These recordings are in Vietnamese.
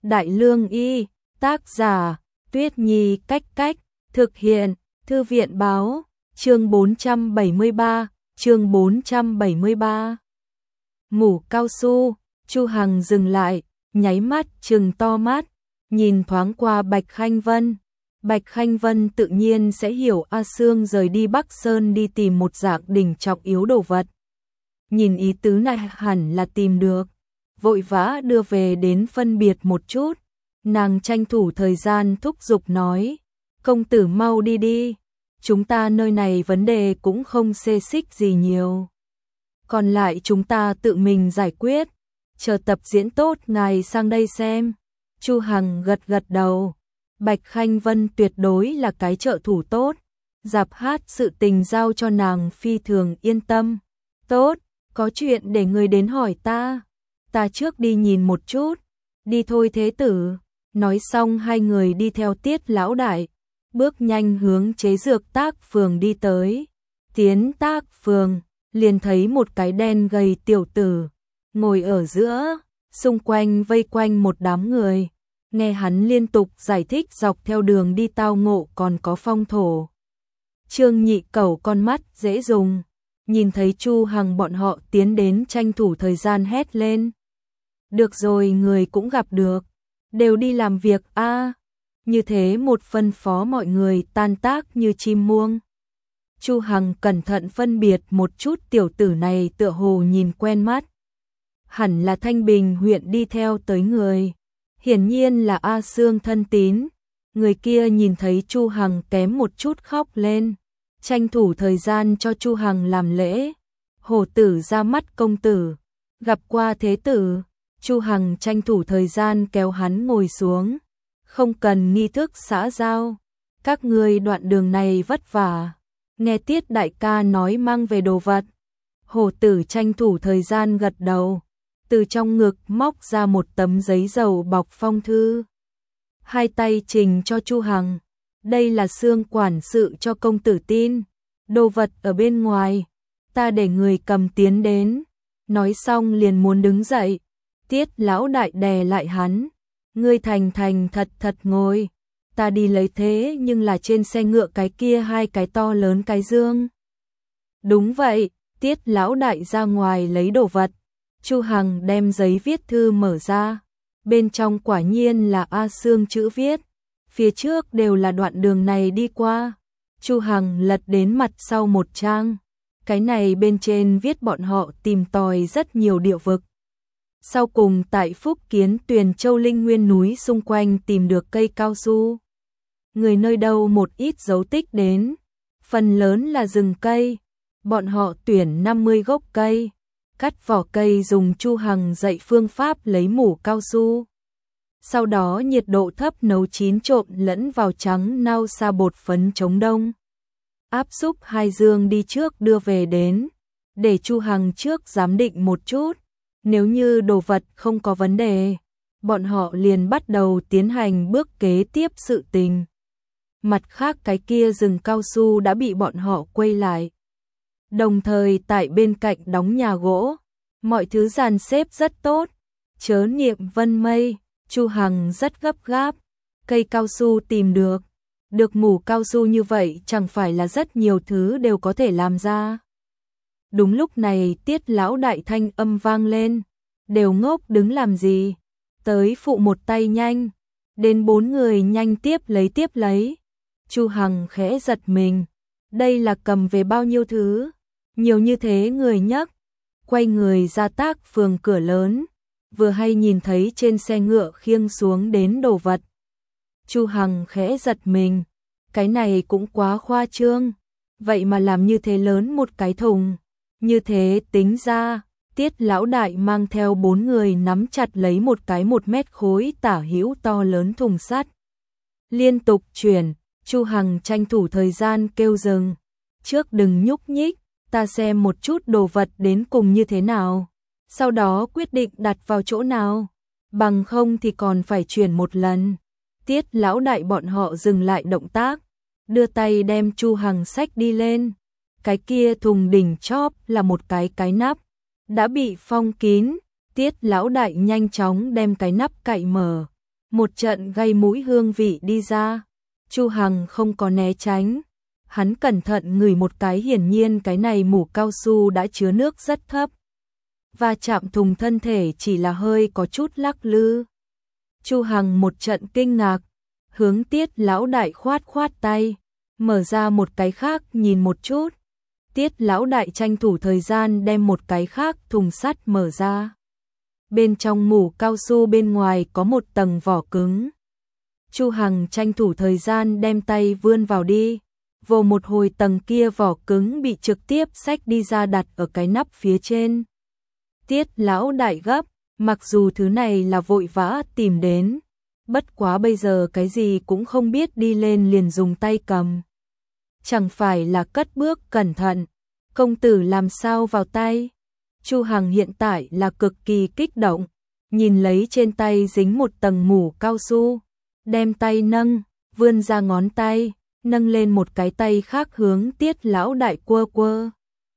Đại Lương Y, tác giả, Tuyết Nhi Cách Cách, thực hiện, Thư viện báo, chương 473, chương 473. Mủ cao su, Chu Hằng dừng lại, nháy mắt trừng to mắt, nhìn thoáng qua Bạch Khanh Vân. Bạch Khanh Vân tự nhiên sẽ hiểu A Sương rời đi Bắc Sơn đi tìm một dạng đỉnh trọng yếu đồ vật. Nhìn ý tứ này hẳn là tìm được, vội vã đưa về đến phân biệt một chút. Nàng tranh thủ thời gian thúc giục nói, công tử mau đi đi, chúng ta nơi này vấn đề cũng không xê xích gì nhiều. Còn lại chúng ta tự mình giải quyết, chờ tập diễn tốt ngài sang đây xem. Chu Hằng gật gật đầu, Bạch Khanh Vân tuyệt đối là cái trợ thủ tốt, dạp hát sự tình giao cho nàng phi thường yên tâm. Tốt, có chuyện để người đến hỏi ta trước đi nhìn một chút, đi thôi thế tử. Nói xong hai người đi theo Tiết lão đại, bước nhanh hướng chế dược tác phường đi tới. Tiến tác phường, liền thấy một cái đen gầy tiểu tử, ngồi ở giữa, xung quanh vây quanh một đám người. Nghe hắn liên tục giải thích dọc theo đường đi tao ngộ còn có phong thổ. Trương Nhị Cẩu con mắt dễ dùng, nhìn thấy Chu Hằng bọn họ tiến đến tranh thủ thời gian hét lên. Được rồi, người cũng gặp được, đều đi làm việc a. Như thế một phân phó mọi người tan tác như chim muông. Chu Hằng cẩn thận phân biệt một chút tiểu tử này tựa hồ nhìn quen mắt. Hẳn là Thanh Bình huyện đi theo tới người. Hiển nhiên là A Sương thân tín. Người kia nhìn thấy Chu Hằng kém một chút khóc lên, tranh thủ thời gian cho Chu Hằng làm lễ. Hổ tử ra mắt công tử, gặp qua thế tử. Chu Hằng tranh thủ thời gian kéo hắn ngồi xuống. Không cần nghi thức xã giao, các ngươi đoạn đường này vất vả. Nghe Tiết đại ca nói mang về đồ vật. Hổ tử tranh thủ thời gian gật đầu, từ trong ngực móc ra một tấm giấy dầu bọc phong thư. Hai tay trình cho Chu Hằng. Đây là Sương quản sự cho công tử tin, đồ vật ở bên ngoài, ta để người cầm tiến đến. Nói xong liền muốn đứng dậy, Tiết lão đại đè lại hắn. Ngươi thành thật thật ngồi, ta đi lấy, thế nhưng là trên xe ngựa cái kia hai cái to lớn cái dương. Đúng vậy, Tiết lão đại ra ngoài lấy đồ vật. Chu Hằng đem giấy viết thư mở ra, bên trong quả nhiên là A Sương chữ viết, phía trước đều là đoạn đường này đi qua. Chu Hằng lật đến mặt sau một trang, cái này bên trên viết bọn họ tìm tòi rất nhiều địa vực. Sau cùng tại Phúc Kiến Tuyền Châu Linh Nguyên núi xung quanh tìm được cây cao su. Người nơi đâu một ít dấu tích đến, phần lớn là rừng cây. Bọn họ tuyển 50 gốc cây, cắt vỏ cây dùng Chu Hằng dạy phương pháp lấy mủ cao su. Sau đó nhiệt độ thấp nấu chín trộn lẫn vào trắng nao sa bột phấn chống đông. Áp xúc hai dương đi trước đưa về đến, để Chu Hằng trước giám định một chút. Nếu như đồ vật không có vấn đề, bọn họ liền bắt đầu tiến hành bước kế tiếp sự tình. Mặt khác cái kia rừng cao su đã bị bọn họ quay lại. Đồng thời tại bên cạnh đóng nhà gỗ, mọi thứ dàn xếp rất tốt. Chớ niệm vân mây, Chu Hằng rất gấp gáp. Cây cao su tìm được mủ cao su như vậy chẳng phải là rất nhiều thứ đều có thể làm ra. Đúng lúc này Tiết lão đại thanh âm vang lên, đều ngốc đứng làm gì, tới phụ một tay nhanh. Đến 4 người nhanh tiếp lấy. Chu Hằng khẽ giật mình, đây là cầm về bao nhiêu thứ, nhiều như thế người nhấc. Quay người ra tác phường cửa lớn, vừa hay nhìn thấy trên xe ngựa khiêng xuống đến đồ vật. Chu Hằng khẽ giật mình, cái này cũng quá khoa trương, vậy mà làm như thế lớn một cái thùng. Như thế tính ra, Tiết lão đại mang theo 4 người nắm chặt lấy một cái 1 mét khối tả hữu to lớn thùng sắt. Liên tục chuyển, Chu Hằng tranh thủ thời gian kêu dừng. Trước đừng nhúc nhích, ta xem một chút đồ vật đến cùng như thế nào. Sau đó quyết định đặt vào chỗ nào, bằng không thì còn phải chuyển một lần. Tiết lão đại bọn họ dừng lại động tác, đưa tay đem Chu Hằng xách đi lên. Cái kia thùng đỉnh chóp là một cái nắp, đã bị phong kín. Tiết lão đại nhanh chóng đem cái nắp cậy mở, một trận gây mũi hương vị đi ra. Chu Hằng không có né tránh, hắn cẩn thận ngửi một cái, hiển nhiên cái này mủ cao su đã chứa nước rất thấp. Và chạm thùng thân thể chỉ là hơi có chút lắc lư. Chu Hằng một trận kinh ngạc, hướng Tiết lão đại khoát khoát tay, mở ra một cái khác nhìn một chút. Tiết lão đại tranh thủ thời gian đem một cái khác thùng sắt mở ra. Bên trong mủ cao su bên ngoài có một tầng vỏ cứng. Chu Hằng tranh thủ thời gian đem tay vươn vào đi, vồ một hồi tầng kia vỏ cứng bị trực tiếp xách đi ra đặt ở cái nắp phía trên. Tiết lão đại gấp, mặc dù thứ này là vội vã tìm đến, bất quá bây giờ cái gì cũng không biết đi lên liền dùng tay cầm. Chẳng phải là cất bước cẩn thận, công tử làm sao vào tay. Chu Hằng hiện tại là cực kỳ kích động, nhìn lấy trên tay dính một tầng mủ cao su, đem tay nâng, vươn ra ngón tay, nâng lên một cái tay khác hướng Tiết lão đại quơ quơ.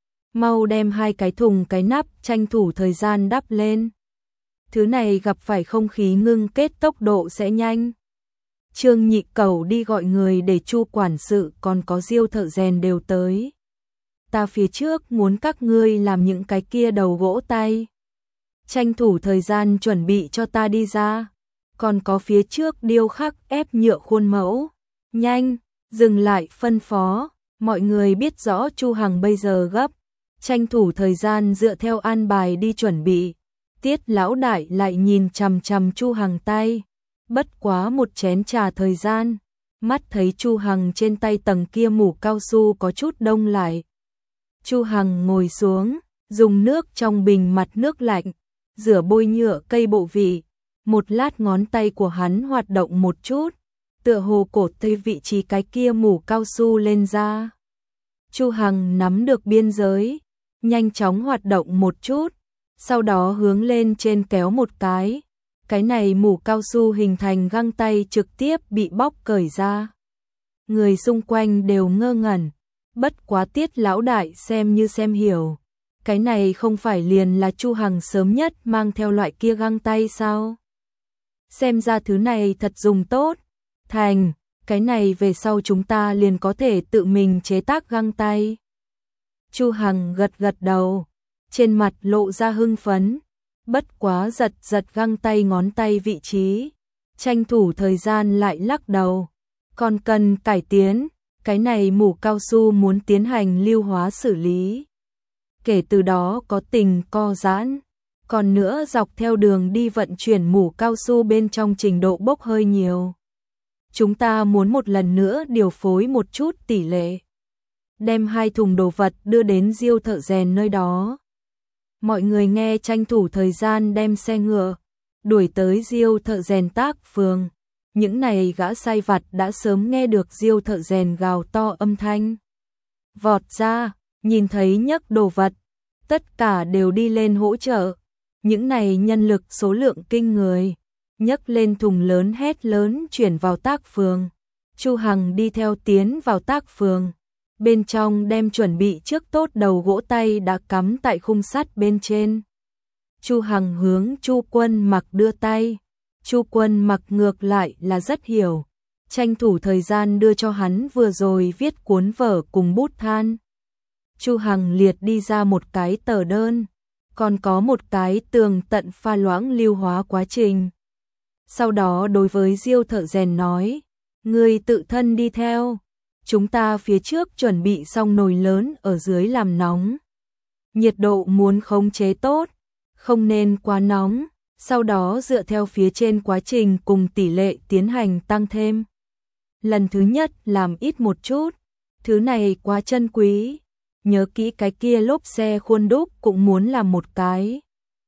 Mau đem hai cái thùng cái nắp tranh thủ thời gian đắp lên. Thứ này gặp phải không khí ngưng kết tốc độ sẽ nhanh. Trương Nhị Cẩu đi gọi người để Chu quản sự còn có Diêu thợ rèn đều tới. Ta phía trước muốn các ngươi làm những cái kia đầu gỗ tay. Tranh thủ thời gian chuẩn bị cho ta đi ra. Còn có phía trước điêu khắc ép nhựa khuôn mẫu. Nhanh, dừng lại phân phó. Mọi người biết rõ Chu Hằng bây giờ gấp. Tranh thủ thời gian dựa theo an bài đi chuẩn bị. Tiết lão đại lại nhìn chằm chằm Chu Hằng tay. Bất quá một chén trà thời gian, mắt thấy Chu Hằng trên tay tầng kia mủ cao su có chút đông lại. Chu Hằng ngồi xuống, dùng nước trong bình mặt nước lạnh, rửa bôi nhựa cây bộ vị. Một lát ngón tay của hắn hoạt động một chút, tựa hồ cột tay vị trí cái kia mủ cao su lên ra. Chu Hằng nắm được biên giới, nhanh chóng hoạt động một chút, sau đó hướng lên trên kéo một cái. Cái này mủ cao su hình thành găng tay trực tiếp bị bóc cởi ra. Người xung quanh đều ngơ ngẩn, bất quá Tiết lão đại xem như xem hiểu. Cái này không phải liền là Chu Hằng sớm nhất mang theo loại kia găng tay sao? Xem ra thứ này thật dùng tốt. Thành, cái này về sau chúng ta liền có thể tự mình chế tác găng tay. Chu Hằng gật gật đầu, trên mặt lộ ra hưng phấn. Bất quá giật giật găng tay ngón tay vị trí, tranh thủ thời gian lại lắc đầu. Còn cần cải tiến, cái này mủ cao su muốn tiến hành lưu hóa xử lý. Kể từ đó có tình co giãn, còn nữa dọc theo đường đi vận chuyển mủ cao su bên trong trình độ bốc hơi nhiều. Chúng ta muốn một lần nữa điều phối một chút tỷ lệ. Đem hai thùng đồ vật đưa đến Diêu thợ rèn nơi đó. Mọi người nghe tranh thủ thời gian đem xe ngựa đuổi tới Diêu thợ rèn tác phường. Những này gã sai vặt đã sớm nghe được Diêu thợ rèn gào to âm thanh. Vọt ra, nhìn thấy nhấc đồ vật, tất cả đều đi lên hỗ trợ. Những này nhân lực số lượng kinh người, nhấc lên thùng lớn hét lớn chuyển vào tác phường. Chu Hằng đi theo tiến vào tác phường. Bên trong đem chuẩn bị trước tốt đầu gỗ tay đã cắm tại khung sắt bên trên. Chu Hằng hướng Chu Quân Mặc đưa tay. Chu Quân Mặc ngược lại là rất hiểu, tranh thủ thời gian đưa cho hắn vừa rồi viết cuốn vở cùng bút than. Chu Hằng liệt đi ra một cái tờ đơn, còn có một cái tường tận pha loãng lưu hóa quá trình. Sau đó đối với Diêu thợ rèn nói, ngươi tự thân đi theo. Chúng ta phía trước chuẩn bị xong nồi lớn ở dưới làm nóng. Nhiệt độ muốn khống chế tốt, không nên quá nóng, sau đó dựa theo phía trên quá trình cùng tỷ lệ tiến hành tăng thêm. Lần thứ nhất làm ít một chút, thứ này quá chân quý, nhớ kỹ cái kia lốp xe khuôn đúc cũng muốn làm một cái.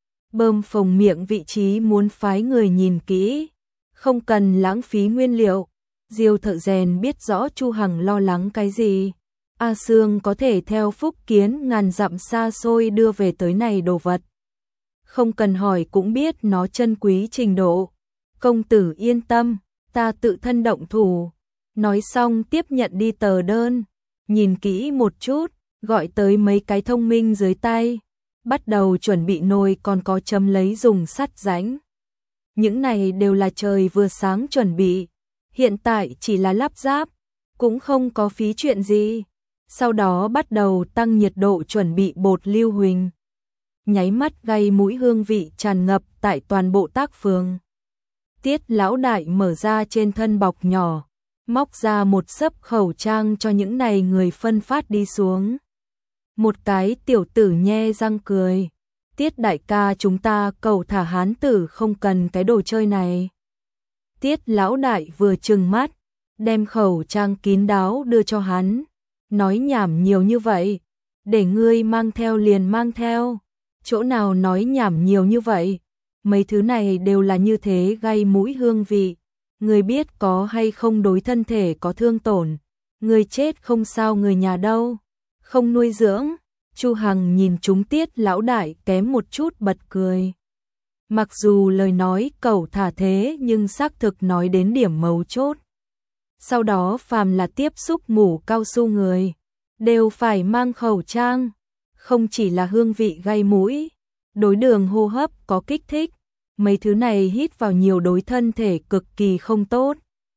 Bơm phồng miệng vị trí muốn phái người nhìn kỹ, không cần lãng phí nguyên liệu. Diêu thợ rèn biết rõ Chu Hằng lo lắng cái gì. A Sương có thể theo phúc kiến ngàn dặm xa xôi đưa về tới này đồ vật. Không cần hỏi cũng biết nó chân quý trình độ. Công tử yên tâm, ta tự thân động thủ. Nói xong tiếp nhận đi tờ đơn, nhìn kỹ một chút, gọi tới mấy cái thông minh dưới tay. Bắt đầu chuẩn bị nồi còn có chấm lấy dùng sắt rãnh. những này đều là trời vừa sáng chuẩn bị, hiện tại chỉ là lắp ráp, cũng không có phí chuyện gì. Sau đó bắt đầu tăng nhiệt độ chuẩn bị bột lưu huỳnh. Nháy mắt gây mũi hương vị tràn ngập tại toàn bộ tác phường. Tiết lão đại mở ra trên thân bọc nhỏ, móc ra một xấp khẩu trang cho những này người phân phát đi xuống. Một cái tiểu tử nhe răng cười. Tiết đại ca, chúng ta cầu thả hán tử không cần cái đồ chơi này. Tiết lão đại vừa trừng mắt, đem khẩu trang kín đáo đưa cho hắn. Nói nhảm nhiều như vậy, để ngươi mang theo liền mang theo. Chỗ nào nói nhảm nhiều như vậy, mấy thứ này đều là như thế gây mũi hương vị. Ngươi biết có hay không đối thân thể có thương tổn, ngươi chết không sao người nhà đâu, không nuôi dưỡng. Chu Hằng nhìn chúng Tiết lão đại kém một chút bật cười. Mặc dù lời nói cẩu thả thế nhưng xác thực nói đến điểm mấu chốt. Sau đó phàm là tiếp xúc mũ cao su người, đều phải mang khẩu trang, không chỉ là hương vị gây mũi, đối đường hô hấp có kích thích, mấy thứ này hít vào nhiều đối thân thể cực kỳ không tốt.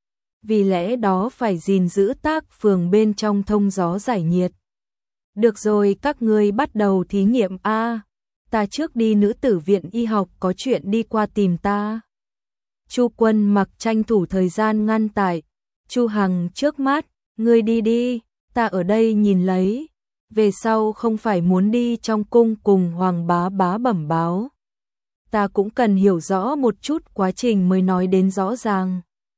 Vì lẽ đó phải gìn giữ tác phường bên trong thông gió giải nhiệt. Được rồi, các ngươi bắt đầu thí nghiệm a. Ta trước đi nữ tử viện y học có chuyện đi qua tìm ta. Chu Quân Mặc tranh thủ thời gian ngăn tại Chu Hằng trước mắt, ngươi đi đi, ta ở đây nhìn lấy. Về sau không phải muốn đi trong cung cùng Hoàng bá bá bẩm báo. Ta cũng cần hiểu rõ một chút quá trình mới nói đến rõ ràng.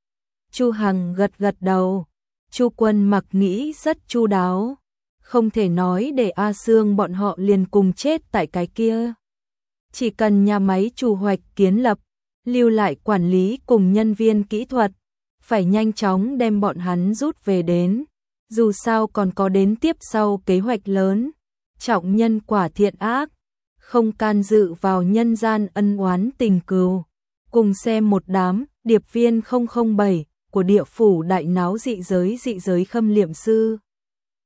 Chu Hằng gật gật đầu. Chu Quân Mặc nghĩ rất chu đáo. Không thể nói để A Sương bọn họ liền cùng chết tại cái kia. Chỉ cần nhà máy chủ hoạch kiến lập, lưu lại quản lý cùng nhân viên kỹ thuật, phải nhanh chóng đem bọn hắn rút về đến. Dù sao còn có đến tiếp sau kế hoạch lớn, trọng nhân quả thiện ác, không can dự vào nhân gian ân oán tình cừu. Cùng xem một đám điệp viên 007 của địa phủ đại náo dị giới khâm liệm sư.